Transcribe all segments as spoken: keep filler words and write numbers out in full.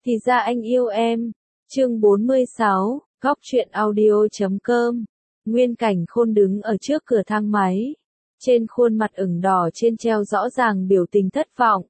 Thì ra anh yêu em. Chương bốn mươi sáu, góc truyện audio chấm com. Nguyên Cảnh Khôn đứng ở trước cửa thang máy. Trên khuôn mặt ửng đỏ trên treo rõ ràng biểu tình thất vọng.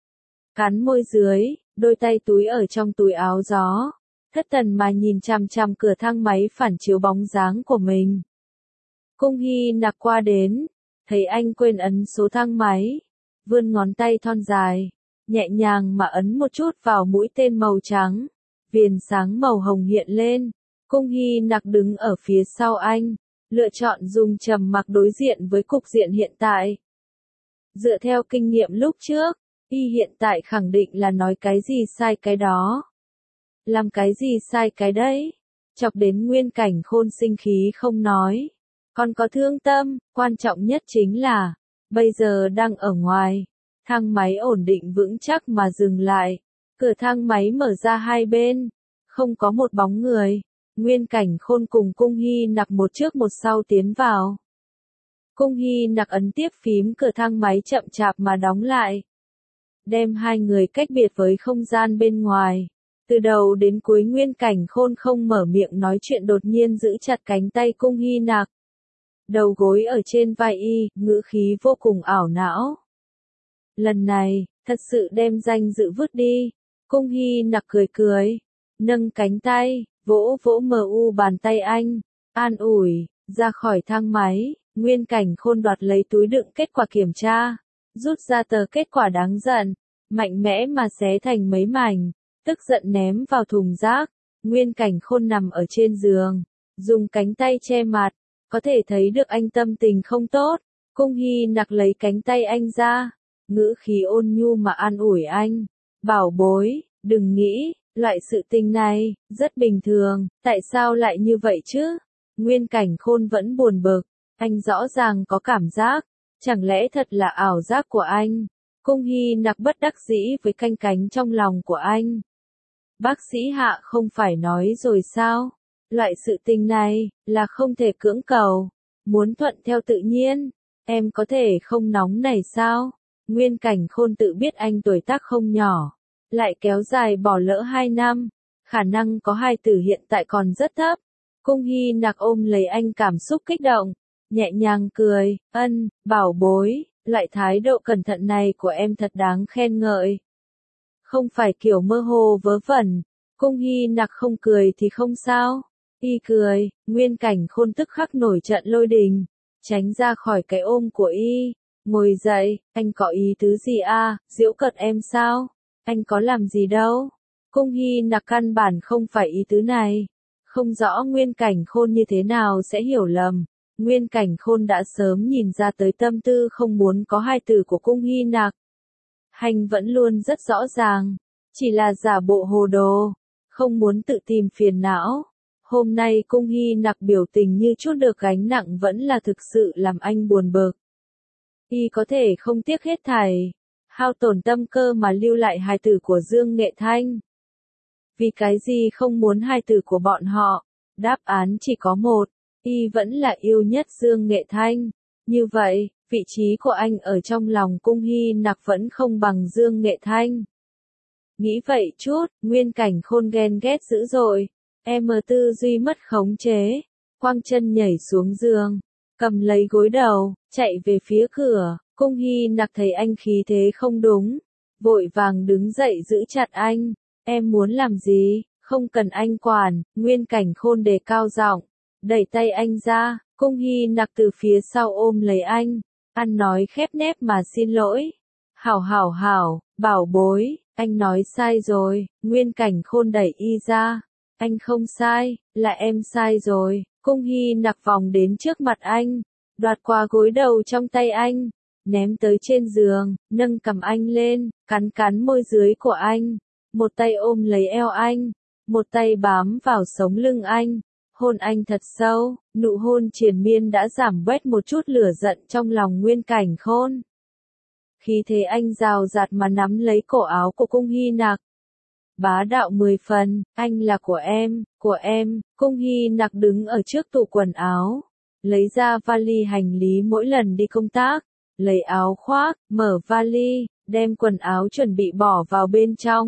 Cắn môi dưới, đôi tay túi ở trong túi áo gió. Thất thần mà nhìn chằm chằm cửa thang máy phản chiếu bóng dáng của mình. Cung Hy Nặc qua đến, thấy anh quên ấn số thang máy. Vươn ngón tay thon dài, nhẹ nhàng mà ấn một chút vào mũi tên màu trắng. Viền sáng màu hồng hiện lên. Cung Hy Nặc đứng ở phía sau anh, lựa chọn dùng trầm mặc đối diện với cục diện hiện tại. Dựa theo kinh nghiệm lúc trước, y hiện tại khẳng định là nói cái gì sai cái đó. Làm cái gì sai cái đấy. Chọc đến Nguyên Cảnh Khôn sinh khí không nói. Còn có thương tâm, quan trọng nhất chính là, bây giờ đang ở ngoài. Thang máy ổn định vững chắc mà dừng lại. Cửa thang máy mở ra hai bên. Không có một bóng người. Nguyên Cảnh Khôn cùng Cung Hy Nặc một trước một sau tiến vào. Cung Hy Nặc ấn tiếp phím cửa thang máy chậm chạp mà đóng lại. Đem hai người cách biệt với không gian bên ngoài. Từ đầu đến cuối Nguyên Cảnh Khôn không mở miệng nói chuyện, đột nhiên giữ chặt cánh tay Cung Hy Nặc. Đầu gối ở trên vai y, ngữ khí vô cùng ảo não. Lần này, thật sự đem danh dự vứt đi. Cung Hy Nặc cười cười, nâng cánh tay, vỗ vỗ mờ u bàn tay anh, an ủi, ra khỏi thang máy. Nguyên Cảnh Khôn đoạt lấy túi đựng kết quả kiểm tra, rút ra tờ kết quả đáng giận, mạnh mẽ mà xé thành mấy mảnh, tức giận ném vào thùng rác. Nguyên Cảnh Khôn nằm ở trên giường, dùng cánh tay che mặt, có thể thấy được anh tâm tình không tốt. Cung Hy Nặc lấy cánh tay anh ra, ngữ khí ôn nhu mà an ủi anh, bảo bối, đừng nghĩ, loại sự tình này, rất bình thường, tại sao lại như vậy chứ? Nguyên Cảnh Khôn vẫn buồn bực, anh rõ ràng có cảm giác, chẳng lẽ thật là ảo giác của anh? Cung Hy Nặc bất đắc dĩ với canh cánh trong lòng của anh. Bác sĩ Hạ không phải nói rồi sao? Loại sự tình này, là không thể cưỡng cầu, muốn thuận theo tự nhiên, em có thể không nóng này sao? Nguyên Cảnh Khôn tự biết anh tuổi tác không nhỏ, lại kéo dài bỏ lỡ hai năm, khả năng có hài tử hiện tại còn rất thấp. Cung Hy Nặc ôm lấy anh cảm xúc kích động, nhẹ nhàng cười, ân, bảo bối, loại thái độ cẩn thận này của em thật đáng khen ngợi. Không phải kiểu mơ hồ vớ vẩn. Cung Hy Nặc không cười thì không sao. Y cười, Nguyên Cảnh Khôn tức khắc nổi trận lôi đình, tránh ra khỏi cái ôm của y, ngồi dậy, anh có ý tứ gì à, giễu cợt em sao? Anh có làm gì đâu. Cung Hy Nặc căn bản không phải ý tứ này. Không rõ Nguyên Cảnh Khôn như thế nào sẽ hiểu lầm. Nguyên Cảnh Khôn đã sớm nhìn ra tới tâm tư không muốn có hài tử của Cung Hy Nặc. Hành vẫn luôn rất rõ ràng, chỉ là giả bộ hồ đồ, không muốn tự tìm phiền não. Hôm nay Cung Hy Nặc biểu tình như chút được gánh nặng vẫn là thực sự làm anh buồn bực. Y có thể không tiếc hết thảy, hao tổn tâm cơ mà lưu lại hài tử của Dương Nghệ Thanh. Vì cái gì không muốn hài tử của bọn họ? Đáp án chỉ có một, Y vẫn là yêu nhất Dương Nghệ Thanh. Như vậy, vị trí của anh ở trong lòng Cung Hy Nặc vẫn không bằng Dương Nghệ Thanh. Nghĩ vậy chút, Nguyên Cảnh Khôn ghen ghét dữ dội. Em tư duy mất khống chế, quăng chân nhảy xuống giường, cầm lấy gối đầu, chạy về phía cửa. Cung Hy Nặc thấy anh khí thế không đúng, vội vàng đứng dậy giữ chặt anh. Em muốn làm gì, không cần anh quản. Nguyên Cảnh Khôn đề cao giọng, đẩy tay anh ra. Cung Hy Nặc từ phía sau ôm lấy anh, ăn nói khép nép mà xin lỗi. Hảo hảo hảo, bảo bối, anh nói sai rồi. Nguyên Cảnh Khôn đẩy y ra. Anh không sai, là em sai rồi. Cung Hy Nặc vòng đến trước mặt anh, đoạt qua gối đầu trong tay anh, ném tới trên giường, nâng cằm anh lên, cắn cắn môi dưới của anh, một tay ôm lấy eo anh, một tay bám vào sống lưng anh, hôn anh thật sâu. Nụ hôn triền miên đã giảm bớt một chút lửa giận trong lòng Nguyên Cảnh Khôn. Khi thế anh rào rạt mà nắm lấy cổ áo của Cung Hy Nặc. Bá đạo mười phần, anh là của em, của em. Cung Hy Nặc đứng ở trước tủ quần áo, lấy ra vali hành lý mỗi lần đi công tác, lấy áo khoác, mở vali, đem quần áo chuẩn bị bỏ vào bên trong.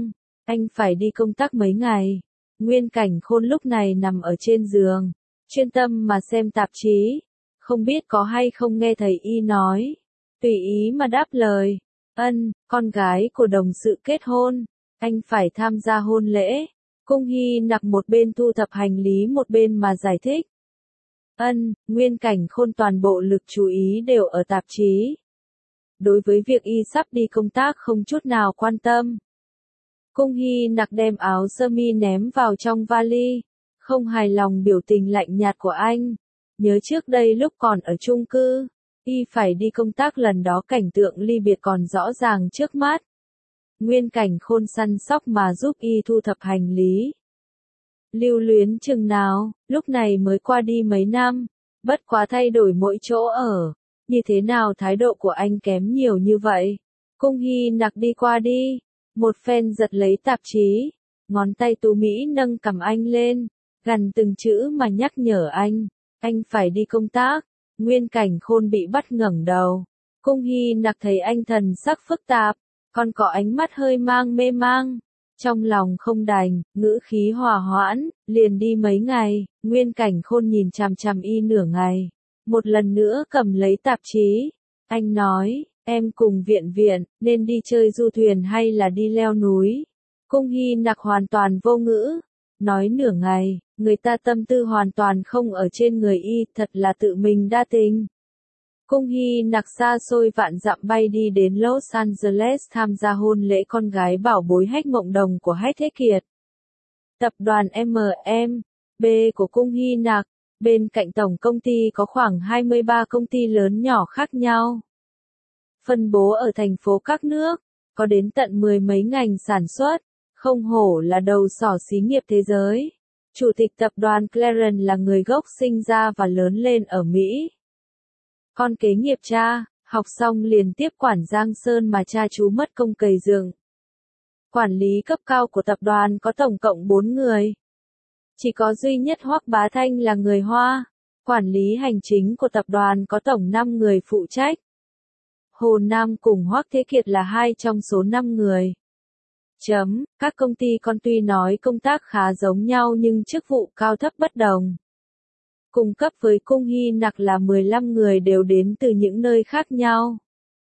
Anh phải đi công tác mấy ngày. Nguyên Cảnh Khôn lúc này nằm ở trên giường, chuyên tâm mà xem tạp chí. Không biết có hay không nghe thầy y nói. Tùy ý mà đáp lời. Ân, con gái của đồng sự kết hôn. Anh phải tham gia hôn lễ. Cung Hy Nặc một bên thu thập hành lý một bên mà giải thích. Ân, Nguyên Cảnh Khôn toàn bộ lực chú ý đều ở tạp chí. Đối với việc y sắp đi công tác không chút nào quan tâm. Cung Hy Nặc đem áo sơ mi ném vào trong vali. Không hài lòng biểu tình lạnh nhạt của anh. Nhớ trước đây lúc còn ở chung cư, y phải đi công tác lần đó cảnh tượng ly biệt còn rõ ràng trước mắt. Nguyên Cảnh Khôn săn sóc mà giúp y thu thập hành lý. Lưu luyến chừng nào, lúc này mới qua đi mấy năm, bất quá thay đổi mỗi chỗ ở. Như thế nào thái độ của anh kém nhiều như vậy? Cung Hy Nặc đi qua đi, một phen giật lấy tạp chí, ngón tay tú mỹ nâng cầm anh lên, gần từng chữ mà nhắc nhở anh. Anh phải đi công tác. Nguyên Cảnh Khôn bị bắt ngẩng đầu. Cung Hy Nặc thấy anh thần sắc phức tạp, còn có ánh mắt hơi mang mê mang. Trong lòng không đành, ngữ khí hòa hoãn, liền đi mấy ngày. Nguyên Cảnh Khôn nhìn chằm chằm y nửa ngày. Một lần nữa cầm lấy tạp chí. Anh nói, em cùng Viện Viện, nên đi chơi du thuyền hay là đi leo núi? Cung Hy Nặc hoàn toàn vô ngữ. Nói nửa ngày, người ta tâm tư hoàn toàn không ở trên người y, thật là tự mình đa tình. Cung Hy Nặc xa xôi vạn dặm bay đi đến Los Angeles tham gia hôn lễ con gái bảo bối Hách Mộng Đồng của Hách Thế Kiệt. Tập đoàn em em bê của Cung Hy Nặc, bên cạnh tổng công ty có khoảng hai mươi ba công ty lớn nhỏ khác nhau. Phân bố ở thành phố các nước, có đến tận mười mấy ngành sản xuất. Không hổ là đầu sỏ xí nghiệp thế giới. Chủ tịch tập đoàn Clarence là người gốc sinh ra và lớn lên ở Mỹ. Con kế nghiệp cha, học xong liền tiếp quản Giang Sơn mà cha chú mất công cày dựng. Quản lý cấp cao của tập đoàn có tổng cộng bốn người. Chỉ có duy nhất Hoắc Bá Thanh là người Hoa. Quản lý hành chính của tập đoàn có tổng năm người phụ trách. Hồ Nam cùng Hoắc Thế Kiệt là hai trong số năm người. Chấm, các công ty con tuy nói công tác khá giống nhau nhưng chức vụ cao thấp bất đồng. Cùng cấp với Cung Hy Nặc là mười lăm người đều đến từ những nơi khác nhau.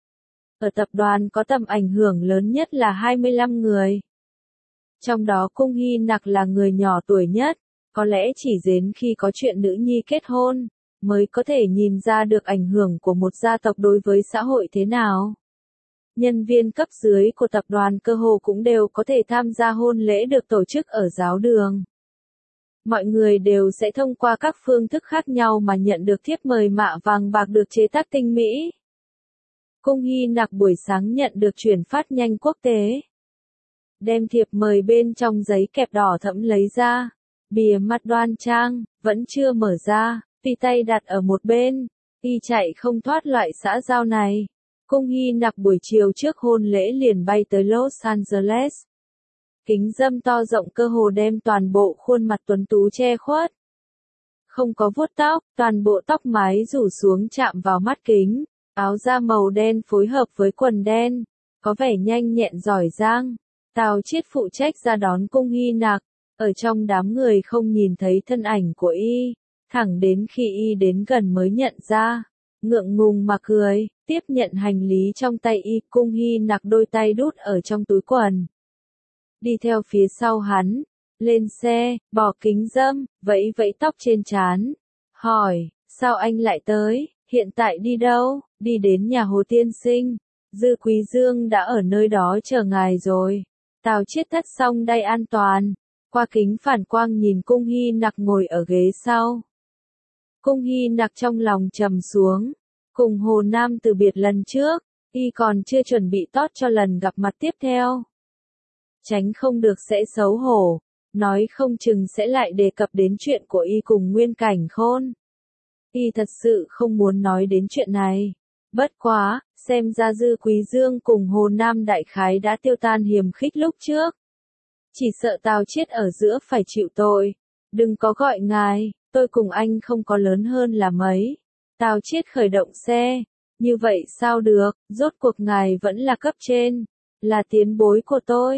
Ở tập đoàn có tầm ảnh hưởng lớn nhất là hai mươi lăm người. Trong đó Cung Hy Nặc là người nhỏ tuổi nhất, có lẽ chỉ đến khi có chuyện nữ nhi kết hôn, mới có thể nhìn ra được ảnh hưởng của một gia tộc đối với xã hội thế nào. Nhân viên cấp dưới của tập đoàn cơ hồ cũng đều có thể tham gia hôn lễ được tổ chức ở giáo đường. Mọi người đều sẽ thông qua các phương thức khác nhau mà nhận được thiếp mời mạ vàng bạc được chế tác tinh mỹ. Cung Hy Nặc buổi sáng nhận được chuyển phát nhanh quốc tế. Đem thiệp mời bên trong giấy kẹp đỏ thẫm lấy ra. Bìa mặt đoan trang, vẫn chưa mở ra, tùy tay đặt ở một bên. Y chạy không thoát loại xã giao này. Cung Hy Nặc buổi chiều trước hôn lễ liền bay tới Los Angeles. Kính râm to rộng cơ hồ đem toàn bộ khuôn mặt tuấn tú che khuất. Không có vuốt tóc, toàn bộ tóc mái rủ xuống chạm vào mắt kính. Áo da màu đen phối hợp với quần đen, có vẻ nhanh nhẹn giỏi giang. Tào Chiết phụ trách ra đón Cung Hy Nặc, ở trong đám người không nhìn thấy thân ảnh của y, thẳng đến khi y đến gần mới nhận ra. Ngượng ngùng mà cười, tiếp nhận hành lý trong tay y, Cung Hy Nặc đôi tay đút ở trong túi quần. Đi theo phía sau hắn, lên xe, bỏ kính râm, vẫy vẫy tóc trên trán. Hỏi, sao anh lại tới, hiện tại đi đâu? Đi đến nhà Hồ tiên sinh. Dư Quý Dương đã ở nơi đó chờ ngài rồi. Tào Chiết thắt xong đai an toàn. Qua kính phản quang nhìn Cung Hy Nặc ngồi ở ghế sau. Cung Hy Nặc trong lòng trầm xuống. Cùng Hồ Nam từ biệt lần trước, y còn chưa chuẩn bị tốt cho lần gặp mặt tiếp theo. Tránh không được sẽ xấu hổ, nói không chừng sẽ lại đề cập đến chuyện của y cùng Nguyên Cảnh Khôn. Y thật sự không muốn nói đến chuyện này. Bất quá, xem ra Dư Quý Dương cùng Hồ Nam đại khái đã tiêu tan hiềm khích lúc trước. Chỉ sợ Tào Chiết ở giữa phải chịu tội. Đừng có gọi ngài, tôi cùng anh không có lớn hơn là mấy. Tào Chiết khởi động xe. Như vậy sao được, rốt cuộc ngài vẫn là cấp trên, là tiến bối của tôi.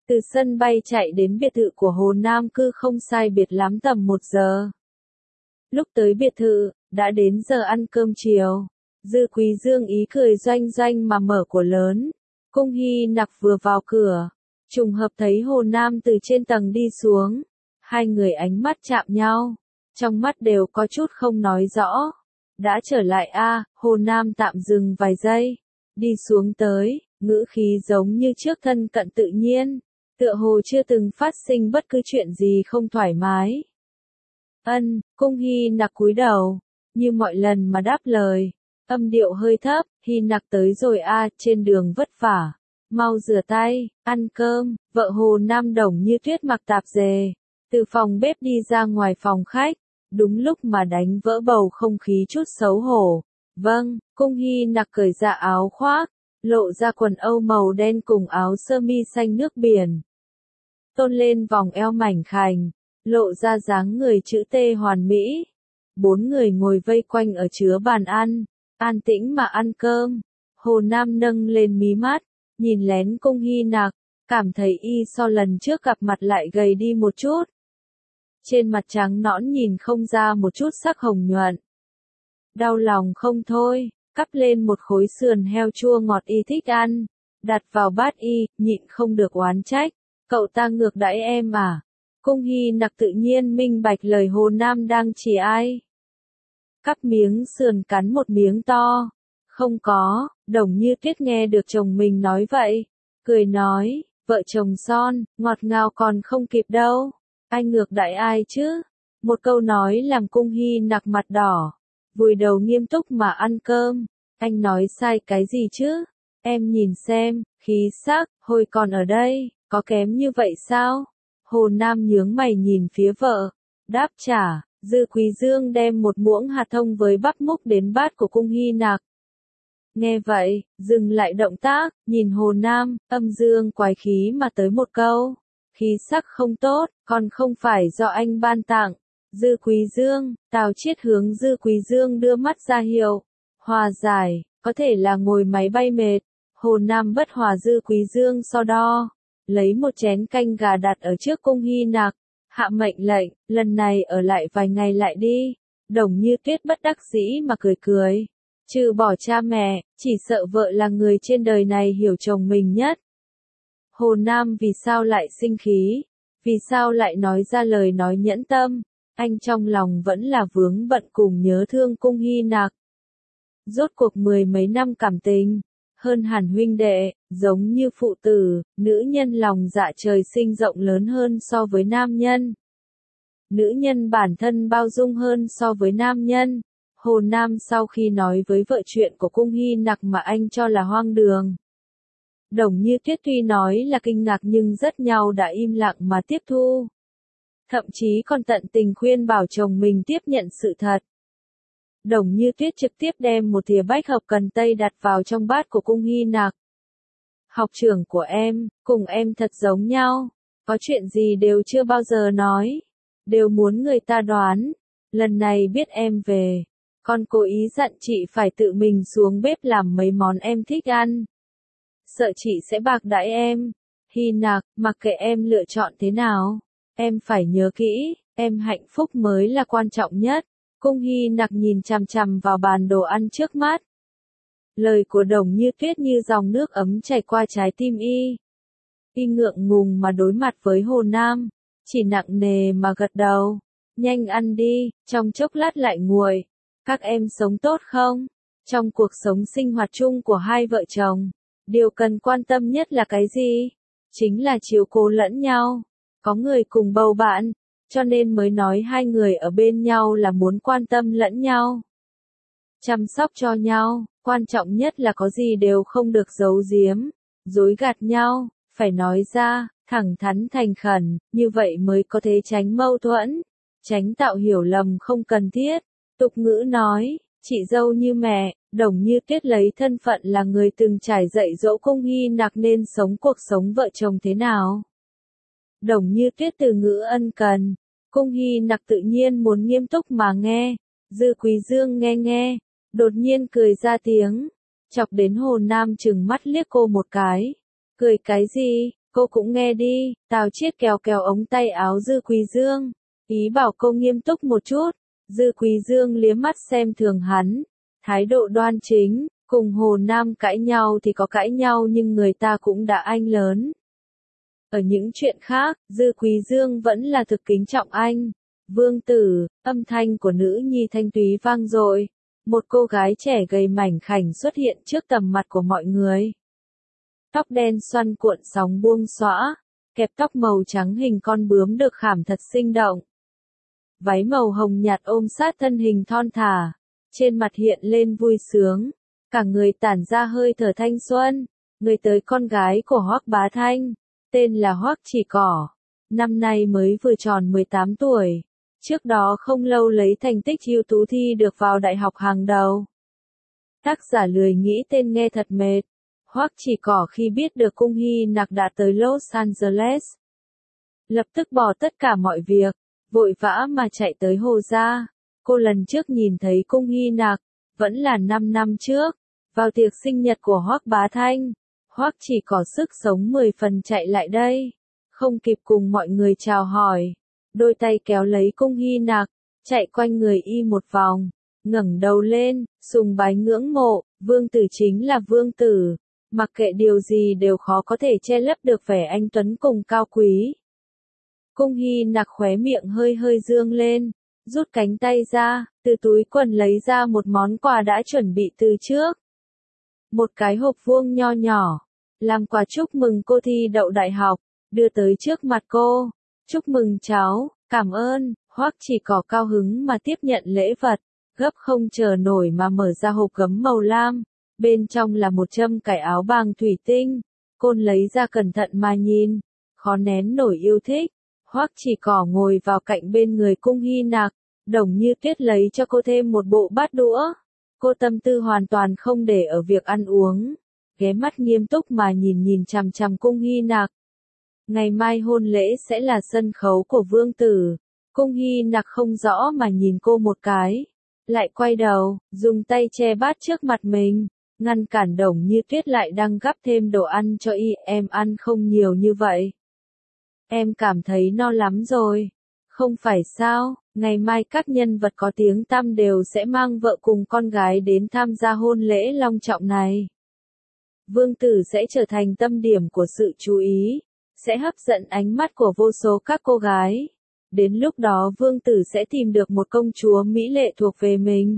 Từ sân bay chạy đến biệt thự của Hồ Nam Cư không sai biệt lắm tầm một giờ. Lúc tới biệt thự, đã đến giờ ăn cơm chiều. Dư Quý Dương ý cười doanh doanh mà mở cửa lớn. Cung Hy Nặc vừa vào cửa, trùng hợp thấy Hồ Nam từ trên tầng đi xuống. Hai người ánh mắt chạm nhau, trong mắt đều có chút không nói rõ. Đã trở lại a? À, Hồ Nam tạm dừng vài giây, đi xuống tới, ngữ khí giống như trước thân cận tự nhiên, tựa hồ chưa từng phát sinh bất cứ chuyện gì không thoải mái. Ân, Cung Hy Nặc cúi đầu, như mọi lần mà đáp lời, âm điệu hơi thấp, Hy Nặc tới rồi a, à, trên đường vất vả, mau rửa tay, ăn cơm. Vợ Hồ Nam Đồng Như Tuyết mặc tạp dề, từ phòng bếp đi ra ngoài phòng khách, đúng lúc mà đánh vỡ bầu không khí chút xấu hổ. Vâng, Cung Hy Nặc cởi ra áo khoác, lộ ra quần âu màu đen cùng áo sơ mi xanh nước biển. Tôn lên vòng eo mảnh khảnh, lộ ra dáng người chữ T hoàn mỹ. Bốn người ngồi vây quanh ở chứa bàn ăn, an tĩnh mà ăn cơm. Hồ Nam nâng lên mí mắt, nhìn lén Cung Hy Nặc, cảm thấy y so lần trước gặp mặt lại gầy đi một chút. Trên mặt trắng nõn nhìn không ra một chút sắc hồng nhuận. Đau lòng không thôi, cắp lên một khối sườn heo chua ngọt y thích ăn, đặt vào bát y, nhịn không được oán trách. Cậu ta ngược đãi em à? Cung Hy Nặc tự nhiên minh bạch lời Hồ Nam đang chỉ ai. Cắp miếng sườn cắn một miếng to. Không có, Đồng Như Tuyết nghe được chồng mình nói vậy, cười nói, vợ chồng son, ngọt ngào còn không kịp đâu. Anh ngược đãi ai chứ? Một câu nói làm Cung Hy Nặc mặt đỏ, vùi đầu nghiêm túc mà ăn cơm. Anh nói sai cái gì chứ? Em nhìn xem, khí sắc, hồi còn ở đây, có kém như vậy sao? Hồ Nam nhướng mày nhìn phía vợ, đáp trả. Dư Quý Dương đem một muỗng hạt thông với bắp múc đến bát của Cung Hy Nặc. Nghe vậy, dừng lại động tác, nhìn Hồ Nam, âm dương quái khí mà tới một câu. Khí sắc không tốt, còn không phải do anh ban tặng. Dư Quý Dương, Tào Chiết hướng Dư Quý Dương đưa mắt ra hiệu. Hòa giải, có thể là ngồi máy bay mệt. Hồ Nam bất hòa Dư Quý Dương so đo, lấy một chén canh gà đặt ở trước Cung Hy Nặc, hạ mệnh lệnh, lần này ở lại vài ngày lại đi. Đồng Như Tuyết bất đắc dĩ mà cười cười. Trừ bỏ cha mẹ, chỉ sợ vợ là người trên đời này hiểu chồng mình nhất. Hồ Nam vì sao lại sinh khí? Vì sao lại nói ra lời nói nhẫn tâm? Anh trong lòng vẫn là vướng bận cùng nhớ thương Cung Hy Nặc. Rốt cuộc mười mấy năm cảm tình, hơn hẳn huynh đệ, giống như phụ tử, nữ nhân lòng dạ trời sinh rộng lớn hơn so với nam nhân. Nữ nhân bản thân bao dung hơn so với nam nhân. Hồ Nam sau khi nói với vợ chuyện của Cung Hy Nặc mà anh cho là hoang đường. Đồng Như Tuyết tuy nói là kinh ngạc nhưng rất nhau đã im lặng mà tiếp thu. Thậm chí còn tận tình khuyên bảo chồng mình tiếp nhận sự thật. Đồng Như Tuyết trực tiếp đem một thìa bách hợp cần tây đặt vào trong bát của Cung Hy Nặc. Học trưởng của em, cùng em thật giống nhau, có chuyện gì đều chưa bao giờ nói, đều muốn người ta đoán. Lần này biết em về, con cố ý dặn chị phải tự mình xuống bếp làm mấy món em thích ăn. Sợ chị sẽ bạc đãi em. Hy Nặc, mặc kệ em lựa chọn thế nào, em phải nhớ kỹ, em hạnh phúc mới là quan trọng nhất. Cung Hy Nặc nhìn chằm chằm vào bàn đồ ăn trước mắt. Lời của Đồng Như Tuyết như dòng nước ấm chảy qua trái tim y. Y ngượng ngùng mà đối mặt với Hồ Nam, chỉ nặng nề mà gật đầu. Nhanh ăn đi, trong chốc lát lại nguội. Các em sống tốt không? Trong cuộc sống sinh hoạt chung của hai vợ chồng, điều cần quan tâm nhất là cái gì? Chính là chiếu cố lẫn nhau. Có người cùng bầu bạn, cho nên mới nói hai người ở bên nhau là muốn quan tâm lẫn nhau. Chăm sóc cho nhau, quan trọng nhất là có gì đều không được giấu giếm, dối gạt nhau, phải nói ra, thẳng thắn thành khẩn, như vậy mới có thể tránh mâu thuẫn, tránh tạo hiểu lầm không cần thiết. Tục ngữ nói, chị dâu như mẹ. Đồng Như Tuyết lấy thân phận là người từng trải dạy dỗ Cung Hy Nặc nên sống cuộc sống vợ chồng thế nào. Đồng Như Tuyết từ ngữ ân cần, Cung Hy Nặc tự nhiên muốn nghiêm túc mà nghe. Dư Quý Dương nghe nghe, đột nhiên cười ra tiếng, chọc đến Hồ Nam trừng mắt liếc cô một cái. Cười cái gì? Cô cũng nghe đi, Tào Chiết kéo kéo ống tay áo Dư Quý Dương, ý bảo cô nghiêm túc một chút. Dư Quý Dương liếm mắt xem thường hắn, thái độ đoan chính, cùng Hồ Nam cãi nhau thì có cãi nhau nhưng người ta cũng đã anh lớn. Ở những chuyện khác, Dư Quý Dương vẫn là thực kính trọng anh. Vương Tử, âm thanh của nữ nhi thanh túy vang dội. Một cô gái trẻ gầy mảnh khảnh xuất hiện trước tầm mặt của mọi người. Tóc đen xoăn cuộn sóng buông xõa, kẹp tóc màu trắng hình con bướm được khảm thật sinh động. Váy màu hồng nhạt ôm sát thân hình thon thả, trên mặt hiện lên vui sướng, cả người tản ra hơi thở thanh xuân. Người tới con gái của Hoắc Bá Thanh, tên là Hoắc Chỉ Cỏ, năm nay mới vừa tròn mười tám tuổi. Trước đó không lâu lấy thành tích ưu tú thi được vào đại học hàng đầu. Tác giả lười nghĩ tên nghe thật mệt. Hoắc Chỉ Cỏ khi biết được Cung Hy Nặc đã tới Los Angeles, lập tức bỏ tất cả mọi việc, vội vã mà chạy tới Hồ gia. Cô lần trước nhìn thấy Cung Hy Nặc, vẫn là năm năm trước, vào tiệc sinh nhật của Hoắc Bá Thanh. Hoắc Chỉ Cỏ sức sống mười phần chạy lại đây, không kịp cùng mọi người chào hỏi, đôi tay kéo lấy Cung Hy Nặc, chạy quanh người y một vòng, ngẩng đầu lên, sùng bái ngưỡng mộ. Vương Tử chính là Vương Tử, mặc kệ điều gì đều khó có thể che lấp được vẻ anh tuấn cùng cao quý. Cung Hy Nặc khóe miệng hơi hơi dương lên, rút cánh tay ra, từ túi quần lấy ra một món quà đã chuẩn bị từ trước. Một cái hộp vuông nho nhỏ, làm quà chúc mừng cô thi đậu đại học, đưa tới trước mặt cô. Chúc mừng cháu, cảm ơn. Hoắc Chỉ Cỏ cao hứng mà tiếp nhận lễ vật, gấp không chờ nổi mà mở ra hộp gấm màu lam, bên trong là một châm cài áo bàng thủy tinh. Cô lấy ra cẩn thận mà nhìn, khó nén nổi yêu thích. Hoắc Chỉ Cỏ ngồi vào cạnh bên người Cung Hy Nặc, Đồng Như Tuyết lấy cho cô thêm một bộ bát đũa. Cô tâm tư hoàn toàn không để ở việc ăn uống, ghé mắt nghiêm túc mà nhìn nhìn chằm chằm Cung Hy Nặc. Ngày mai hôn lễ sẽ là sân khấu của Vương Tử. Cung Hy Nặc không rõ mà nhìn cô một cái, lại quay đầu, dùng tay che bát trước mặt mình, ngăn cản Đồng Như Tuyết lại đang gắp thêm đồ ăn cho y. Em ăn không nhiều như vậy. Em cảm thấy no lắm rồi. Không phải sao, ngày mai các nhân vật có tiếng tăm đều sẽ mang vợ cùng con gái đến tham gia hôn lễ long trọng này. Vương Tử sẽ trở thành tâm điểm của sự chú ý, sẽ hấp dẫn ánh mắt của vô số các cô gái. Đến lúc đó Vương Tử sẽ tìm được một công chúa mỹ lệ thuộc về mình.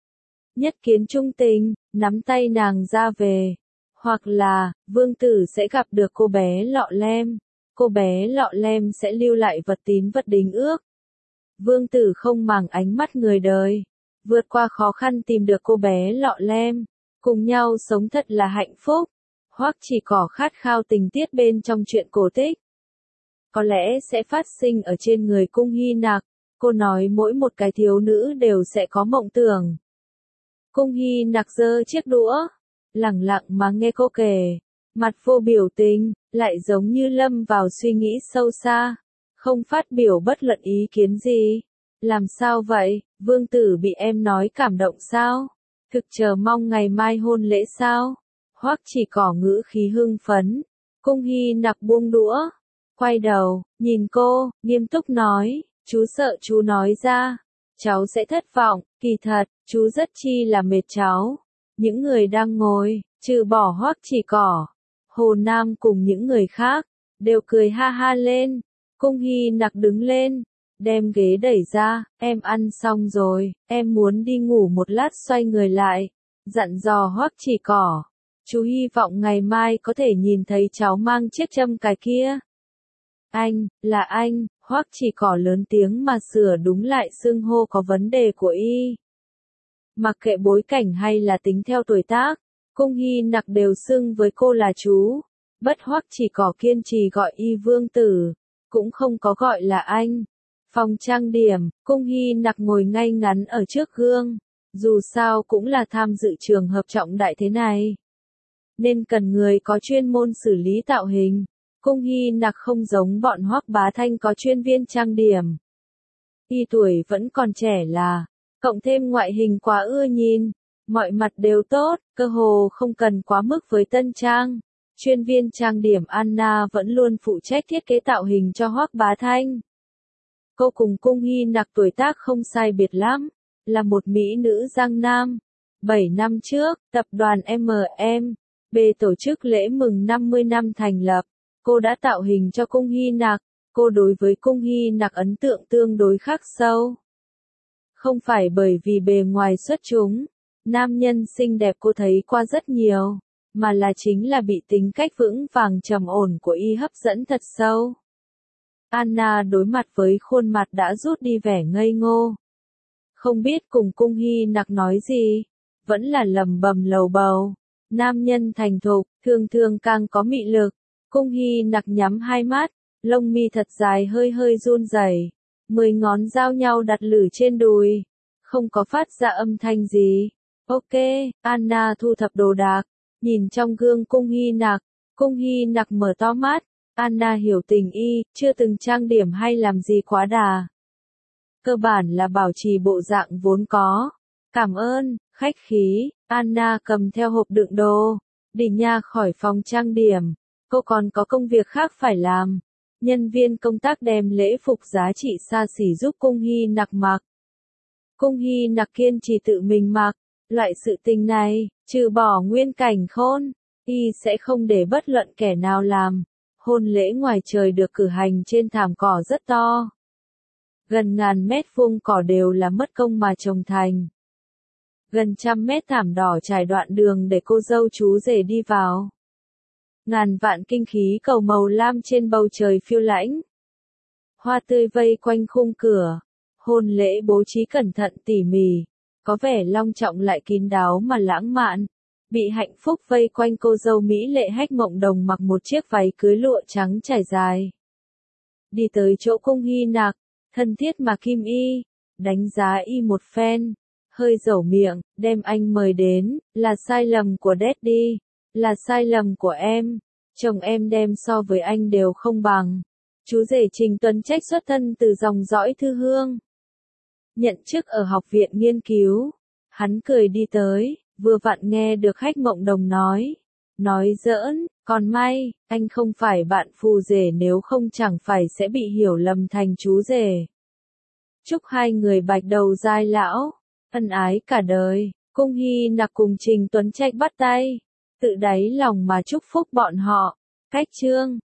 Nhất kiến trung tình, nắm tay nàng ra về. Hoặc là, Vương Tử sẽ gặp được cô bé Lọ Lem. Cô bé Lọ Lem sẽ lưu lại vật tín vật đính ước. Vương Tử không màng ánh mắt người đời, vượt qua khó khăn tìm được cô bé Lọ Lem, cùng nhau sống thật là hạnh phúc. Hoắc Chỉ Cỏ khát khao tình tiết bên trong chuyện cổ tích, có lẽ sẽ phát sinh ở trên người Cung Hy Nặc. Cô nói mỗi một cái thiếu nữ đều sẽ có mộng tưởng. Cung Hy Nặc giơ chiếc đũa, lẳng lặng mà nghe cô kể, mặt vô biểu tình, lại giống như lâm vào suy nghĩ sâu xa, không phát biểu bất luận ý kiến gì. Làm sao vậy, Vương Tử bị em nói cảm động sao? Thực chờ mong ngày mai hôn lễ sao? Hoắc Chỉ Cỏ ngữ khí hưng phấn. Cung Hy Nặc buông đũa, quay đầu, nhìn cô, nghiêm túc nói, chú sợ chú nói ra, cháu sẽ thất vọng. Kỳ thật, chú rất chi là mệt cháu. Những người đang ngồi, trừ bỏ Hoắc Chỉ Cỏ, Hồ Nam cùng những người khác, đều cười ha ha lên. Cung Hy Nặc đứng lên, đem ghế đẩy ra, em ăn xong rồi, em muốn đi ngủ một lát. Xoay người lại, dặn dò Hoắc Chỉ Cỏ, chú hy vọng ngày mai có thể nhìn thấy cháu mang chiếc châm cài kia. Anh, là anh. Hoắc Chỉ Cỏ lớn tiếng mà sửa đúng lại xưng hô có vấn đề của y. Mặc kệ bối cảnh hay là tính theo tuổi tác, Cung Hy Nặc đều xưng với cô là chú. Bất Hoắc Chỉ Cỏ kiên trì gọi y Vương Tử, cũng không có gọi là anh. Phòng trang điểm, Cung Hy Nặc ngồi ngay ngắn ở trước gương, dù sao cũng là tham dự trường hợp trọng đại thế này, nên cần người có chuyên môn xử lý tạo hình. Cung Hy Nặc không giống bọn Hoắc Bá Thanh có chuyên viên trang điểm. Y tuổi vẫn còn trẻ là, cộng thêm ngoại hình quá ưa nhìn, mọi mặt đều tốt, cơ hồ không cần quá mức với tân trang. Chuyên viên trang điểm Anna vẫn luôn phụ trách thiết kế tạo hình cho Hoắc Bá Thanh. Cô cùng Cung Hy Nặc tuổi tác không sai biệt lắm, là một mỹ nữ Giang Nam. bảy năm trước, tập đoàn em em bê tổ chức lễ mừng năm mươi năm thành lập. Cô đã tạo hình cho Cung Hy Nặc. Cô đối với Cung Hy Nặc ấn tượng tương đối khắc sâu. Không phải bởi vì bề ngoài xuất chúng, nam nhân xinh đẹp cô thấy qua rất nhiều, mà là chính là bị tính cách vững vàng trầm ổn của y hấp dẫn thật sâu. Anna đối mặt với khuôn mặt đã rút đi vẻ ngây ngô. Không biết cùng Cung Hy Nặc nói gì, vẫn là lầm bầm lầu bầu. Nam nhân thành thục, thường thường càng có mị lực. Cung Hy Nặc nhắm hai mắt, lông mi thật dài hơi hơi run rẩy, mười ngón giao nhau đặt lử trên đùi, không có phát ra âm thanh gì. Ok, Anna thu thập đồ đạc, nhìn trong gương Cung Hy Nặc. Cung Hy Nặc mở to mắt. Anna hiểu tình y, chưa từng trang điểm hay làm gì quá đà. Cơ bản là bảo trì bộ dạng vốn có. Cảm ơn, khách khí. Anna cầm theo hộp đựng đồ, đi nha khỏi phòng trang điểm. Cô còn có công việc khác phải làm. Nhân viên công tác đem lễ phục giá trị xa xỉ giúp Cung Hy Nặc mặc. Cung Hy Nặc kiên trì tự mình mặc. Loại sự tình này, trừ bỏ Nguyên Cảnh Khôn, y sẽ không để bất luận kẻ nào làm. Hôn lễ ngoài trời được cử hành trên thảm cỏ rất to. Gần ngàn mét vuông cỏ đều là mất công mà trồng thành. Gần trăm mét thảm đỏ trải đoạn đường để cô dâu chú rể đi vào. Ngàn vạn kinh khí cầu màu lam trên bầu trời phiêu lãnh. Hoa tươi vây quanh khung cửa. Hôn lễ bố trí cẩn thận tỉ mỉ, có vẻ long trọng lại kín đáo mà lãng mạn. Bị hạnh phúc vây quanh cô dâu mỹ lệ Hách Mộng Đồng mặc một chiếc váy cưới lụa trắng trải dài. Đi tới chỗ Cung Hy Nặc, thân thiết mà Kim Y, đánh giá y một phen, hơi dẩu miệng, đem anh mời đến, là sai lầm của Daddy, là sai lầm của em, chồng em đem so với anh đều không bằng. Chú rể Trình Tuấn Trách xuất thân từ dòng dõi Thư Hương. Nhận chức ở học viện nghiên cứu, hắn cười đi tới. Vừa vặn nghe được Hách Mộng Đồng nói. Nói giỡn, còn may, anh không phải bạn phù rể, nếu không chẳng phải sẽ bị hiểu lầm thành chú rể. Chúc hai người bạch đầu giai lão, ân ái cả đời. Cung Hy Nặc cùng Trình Tuấn Trách bắt tay, tự đáy lòng mà chúc phúc bọn họ. Cách chương